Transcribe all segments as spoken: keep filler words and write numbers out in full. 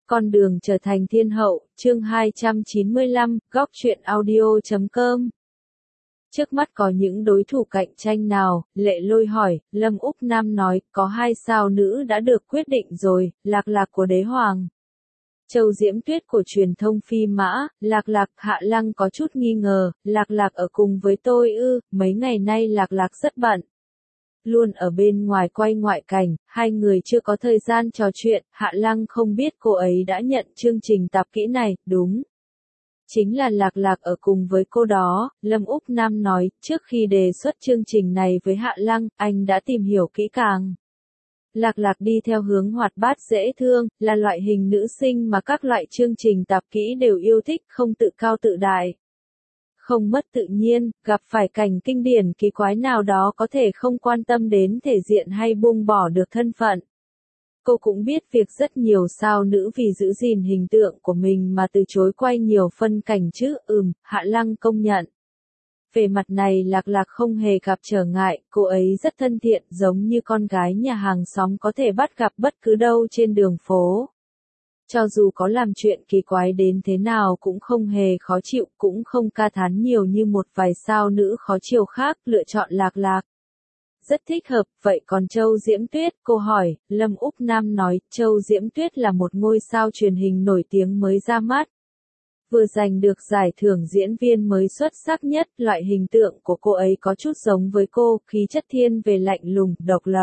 Con đường trở thành thiên hậu, chương hai trăm chín mươi lăm, góc truyện audio chấm com. Trước mắt có những đối thủ cạnh tranh nào? Lệ Lôi hỏi. Lâm Úc Nam nói, có hai sao nữ đã được quyết định rồi, Lạc Lạc của Đế Hoàng, Châu Diễm Tuyết của truyền thông Phi Mã. Lạc Lạc. Hạ Lăng có chút nghi ngờ, Lạc Lạc ở cùng với tôi ư? Mấy ngày nay Lạc Lạc rất bận, luôn ở bên ngoài quay ngoại cảnh, hai người chưa có thời gian trò chuyện. Hạ Lăng không biết cô ấy đã nhận chương trình tập kỹ này. Đúng, chính là Lạc Lạc ở cùng với cô đó. Lâm Úc Nam nói, trước khi đề xuất chương trình này với Hạ Lăng, anh đã tìm hiểu kỹ càng. Lạc Lạc đi theo hướng hoạt bát dễ thương, là loại hình nữ sinh mà các loại chương trình tập kỹ đều yêu thích, không tự cao tự đại, không mất tự nhiên, gặp phải cảnh kinh điển kỳ quái nào đó có thể không quan tâm đến thể diện hay buông bỏ được thân phận. Cô cũng biết việc rất nhiều sao nữ vì giữ gìn hình tượng của mình mà từ chối quay nhiều phân cảnh chứ. Ừm, Hạ Lăng công nhận. Về mặt này Lạc Lạc không hề gặp trở ngại, cô ấy rất thân thiện, giống như con gái nhà hàng xóm có thể bắt gặp bất cứ đâu trên đường phố. Cho dù có làm chuyện kỳ quái đến thế nào cũng không hề khó chịu, cũng không ca thán nhiều như một vài sao nữ khó chiều khác. Lựa chọn Lạc Lạc rất thích hợp. Vậy còn Châu Diễm Tuyết? Cô hỏi. Lâm Úc Nam nói, Châu Diễm Tuyết là một ngôi sao truyền hình nổi tiếng mới ra mắt, vừa giành được giải thưởng diễn viên mới xuất sắc nhất. Loại hình tượng của cô ấy có chút giống với cô, khí chất thiên về lạnh lùng, độc lập.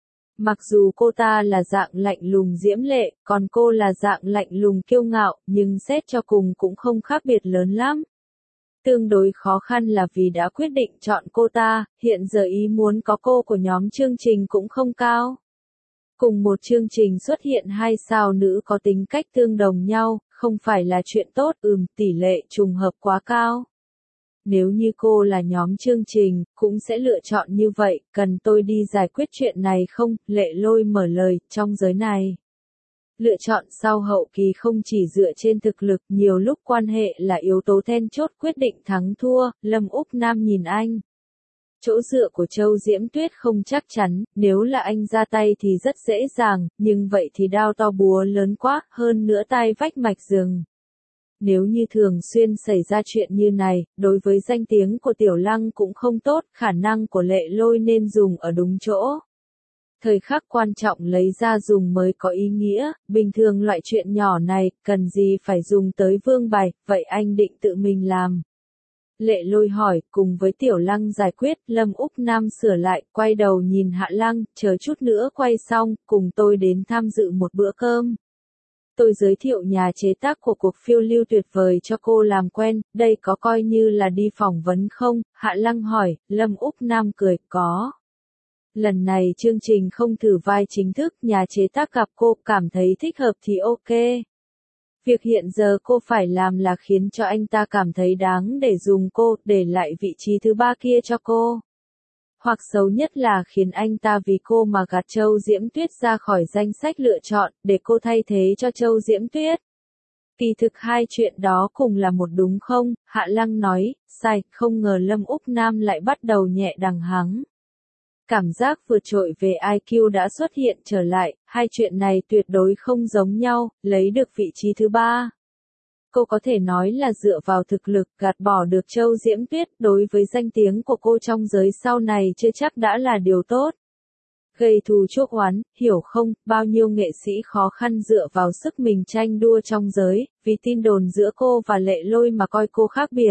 Mặc dù cô ta là dạng lạnh lùng diễm lệ, còn cô là dạng lạnh lùng kiêu ngạo, nhưng xét cho cùng cũng không khác biệt lớn lắm. Tương đối khó khăn là vì đã quyết định chọn cô ta, hiện giờ ý muốn có cô của nhóm chương trình cũng không cao. Cùng một chương trình xuất hiện hai sao nữ có tính cách tương đồng nhau, không phải là chuyện tốt. Ừm, tỷ lệ trùng hợp quá cao. Nếu như cô là nhóm chương trình, cũng sẽ lựa chọn như vậy. Cần tôi đi giải quyết chuyện này không? Lệ Lôi mở lời. Trong giới này, lựa chọn sau hậu kỳ không chỉ dựa trên thực lực, nhiều lúc quan hệ là yếu tố then chốt quyết định thắng thua. Lâm Úc Nam nhìn anh. Chỗ dựa của Châu Diễm Tuyết không chắc chắn, nếu là anh ra tay thì rất dễ dàng, nhưng vậy thì đao to búa lớn quá, hơn nữa tai vách mạch rừng. Nếu như thường xuyên xảy ra chuyện như này, đối với danh tiếng của Tiểu Lăng cũng không tốt. Khả năng của Lệ Lôi nên dùng ở đúng chỗ, thời khắc quan trọng lấy ra dùng mới có ý nghĩa. Bình thường loại chuyện nhỏ này, cần gì phải dùng tới vương bài, vậy anh định tự mình làm? Lệ Lôi hỏi. Cùng với Tiểu Lăng giải quyết. Lâm Úc Nam sửa lại, quay đầu nhìn Hạ Lăng, chờ chút nữa quay xong, cùng tôi đến tham dự một bữa cơm. Tôi giới thiệu nhà chế tác của cuộc phiêu lưu tuyệt vời cho cô làm quen, đây có coi như là đi phỏng vấn không? Hạ Lăng hỏi. Lâm Úc Nam cười, có. Lần này chương trình không thử vai chính thức, nhà chế tác gặp cô, cảm thấy thích hợp thì ok. Việc hiện giờ cô phải làm là khiến cho anh ta cảm thấy đáng để dùng cô, để lại vị trí thứ ba kia cho cô. Hoặc xấu nhất là khiến anh ta vì cô mà gạt Châu Diễm Tuyết ra khỏi danh sách lựa chọn, để cô thay thế cho Châu Diễm Tuyết. Kỳ thực hai chuyện đó cùng là một đúng không? Hạ Lăng nói. Sai. Không ngờ Lâm Úc Nam lại bắt đầu nhẹ đằng hắng. Cảm giác vượt trội về i kiu đã xuất hiện trở lại, hai chuyện này tuyệt đối không giống nhau. Lấy được vị trí thứ ba, cô có thể nói là dựa vào thực lực, gạt bỏ được Châu Diễm Tuyết, đối với danh tiếng của cô trong giới sau này chưa chắc đã là điều tốt. Gây thù chuốc oán, hiểu không? Bao nhiêu nghệ sĩ khó khăn dựa vào sức mình tranh đua trong giới, vì tin đồn giữa cô và Lệ Lôi mà coi cô khác biệt.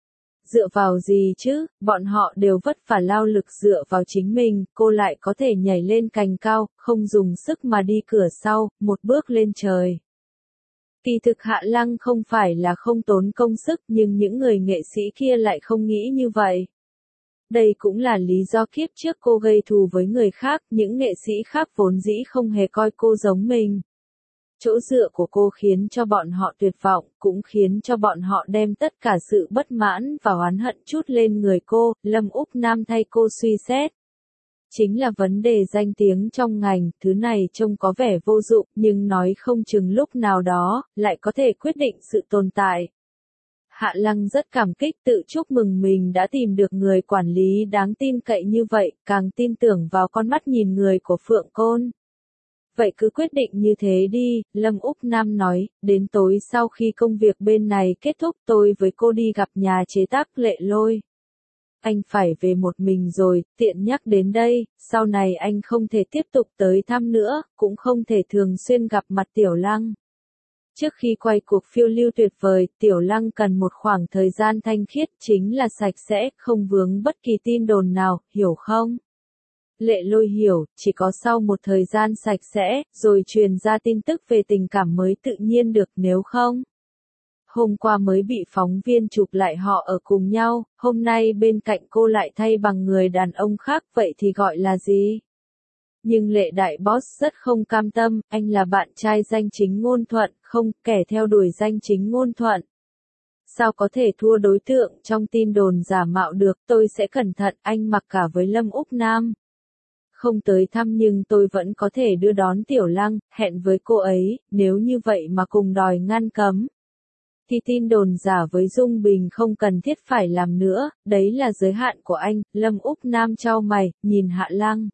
Dựa vào gì chứ? Bọn họ đều vất vả lao lực dựa vào chính mình, cô lại có thể nhảy lên cành cao, không dùng sức mà đi cửa sau, một bước lên trời. Kỳ thực Hạ Lăng không phải là không tốn công sức, nhưng những người nghệ sĩ kia lại không nghĩ như vậy. Đây cũng là lý do kiếp trước cô gây thù với người khác, những nghệ sĩ khác vốn dĩ không hề coi cô giống mình. Chỗ dựa của cô khiến cho bọn họ tuyệt vọng, cũng khiến cho bọn họ đem tất cả sự bất mãn và oán hận trút lên người cô. Lâm Úc Nam thay cô suy xét. Chính là vấn đề danh tiếng trong ngành, thứ này trông có vẻ vô dụng, nhưng nói không chừng lúc nào đó, lại có thể quyết định sự tồn tại. Hạ Lăng rất cảm kích, tự chúc mừng mình đã tìm được người quản lý đáng tin cậy như vậy, càng tin tưởng vào con mắt nhìn người của Phượng Côn. Vậy cứ quyết định như thế đi, Lâm Úc Nam nói, đến tối sau khi công việc bên này kết thúc tôi với cô đi gặp nhà chế tác Lệ Lôi. Anh phải về một mình rồi, tiện nhắc đến đây, sau này anh không thể tiếp tục tới thăm nữa, cũng không thể thường xuyên gặp mặt Tiểu Lăng. Trước khi quay cuộc phiêu lưu tuyệt vời, Tiểu Lăng cần một khoảng thời gian thanh khiết, chính là sạch sẽ, không vướng bất kỳ tin đồn nào, hiểu không? Lệ Lôi hiểu, chỉ có sau một thời gian sạch sẽ, rồi truyền ra tin tức về tình cảm mới tự nhiên được, nếu không. Hôm qua mới bị phóng viên chụp lại họ ở cùng nhau, hôm nay bên cạnh cô lại thay bằng người đàn ông khác, vậy thì gọi là gì? Nhưng Lệ đại boss rất không cam tâm, anh là bạn trai danh chính ngôn thuận, không, kẻ theo đuổi danh chính ngôn thuận. Sao có thể thua đối tượng trong tin đồn giả mạo được, tôi sẽ cẩn thận, anh mặc cả với Lâm Úc Nam. Không tới thăm nhưng tôi vẫn có thể đưa đón Tiểu Lăng, hẹn với cô ấy, nếu như vậy mà cùng đòi ngăn cấm. Thì tin đồn giả với Dung Bình không cần thiết phải làm nữa, đấy là giới hạn của anh, Lâm Úc Nam chau mày, nhìn Hạ Lăng.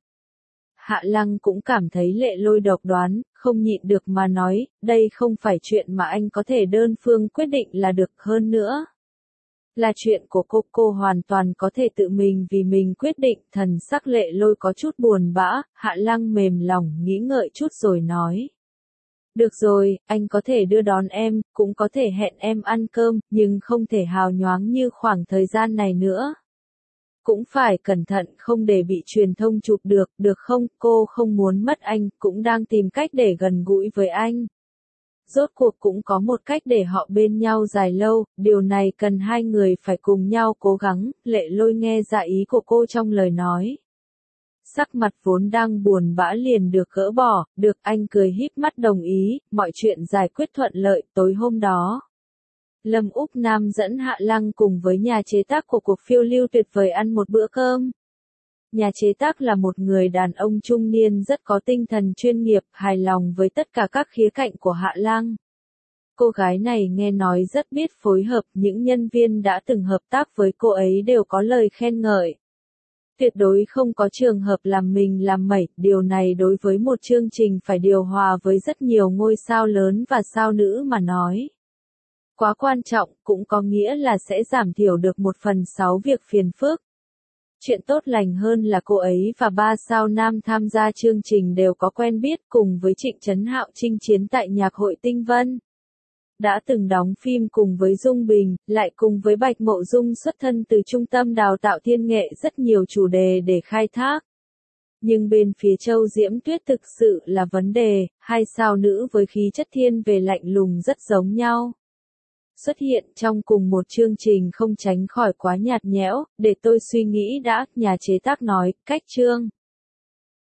Hạ Lăng cũng cảm thấy Lệ Lôi độc đoán, không nhịn được mà nói, đây không phải chuyện mà anh có thể đơn phương quyết định là được, hơn nữa. Là chuyện của cô, cô hoàn toàn có thể tự mình vì mình quyết định, thần sắc Lệ Lôi có chút buồn bã, Hạ Lăng mềm lòng nghĩ ngợi chút rồi nói. Được rồi, anh có thể đưa đón em, cũng có thể hẹn em ăn cơm, nhưng không thể hào nhoáng như khoảng thời gian này nữa. Cũng phải cẩn thận không để bị truyền thông chụp được, được không, cô không muốn mất anh, cũng đang tìm cách để gần gũi với anh. Rốt cuộc cũng có một cách để họ bên nhau dài lâu, điều này cần hai người phải cùng nhau cố gắng, Lệ Lôi nghe ra ý của cô trong lời nói. Sắc mặt vốn đang buồn bã liền được gỡ bỏ, được, anh cười híp mắt đồng ý, mọi chuyện giải quyết thuận lợi. Tối hôm đó, Lâm Úc Nam dẫn Hạ Lăng cùng với nhà chế tác của cuộc phiêu lưu tuyệt vời ăn một bữa cơm. Nhà chế tác là một người đàn ông trung niên rất có tinh thần chuyên nghiệp, hài lòng với tất cả các khía cạnh của Hạ Lăng. Cô gái này nghe nói rất biết phối hợp, những nhân viên đã từng hợp tác với cô ấy đều có lời khen ngợi. Tuyệt đối không có trường hợp làm mình làm mẩy, điều này đối với một chương trình phải điều hòa với rất nhiều ngôi sao lớn và sao nữ mà nói. Quá quan trọng, cũng có nghĩa là sẽ giảm thiểu được một phần sáu việc phiền phức. Chuyện tốt lành hơn là cô ấy và ba sao nam tham gia chương trình đều có quen biết cùng với Trịnh Trấn Hạo chinh chiến tại Nhạc hội Tinh Vân. Đã từng đóng phim cùng với Dung Bình, lại cùng với Bạch Mộ Dung xuất thân từ trung tâm đào tạo thiên nghệ rất nhiều chủ đề để khai thác. Nhưng bên phía Châu Diễm Tuyết thực sự là vấn đề, hai sao nữ với khí chất thiên về lạnh lùng rất giống nhau. Xuất hiện trong cùng một chương trình không tránh khỏi quá nhạt nhẽo, để tôi suy nghĩ đã, nhà chế tác nói, cách chương.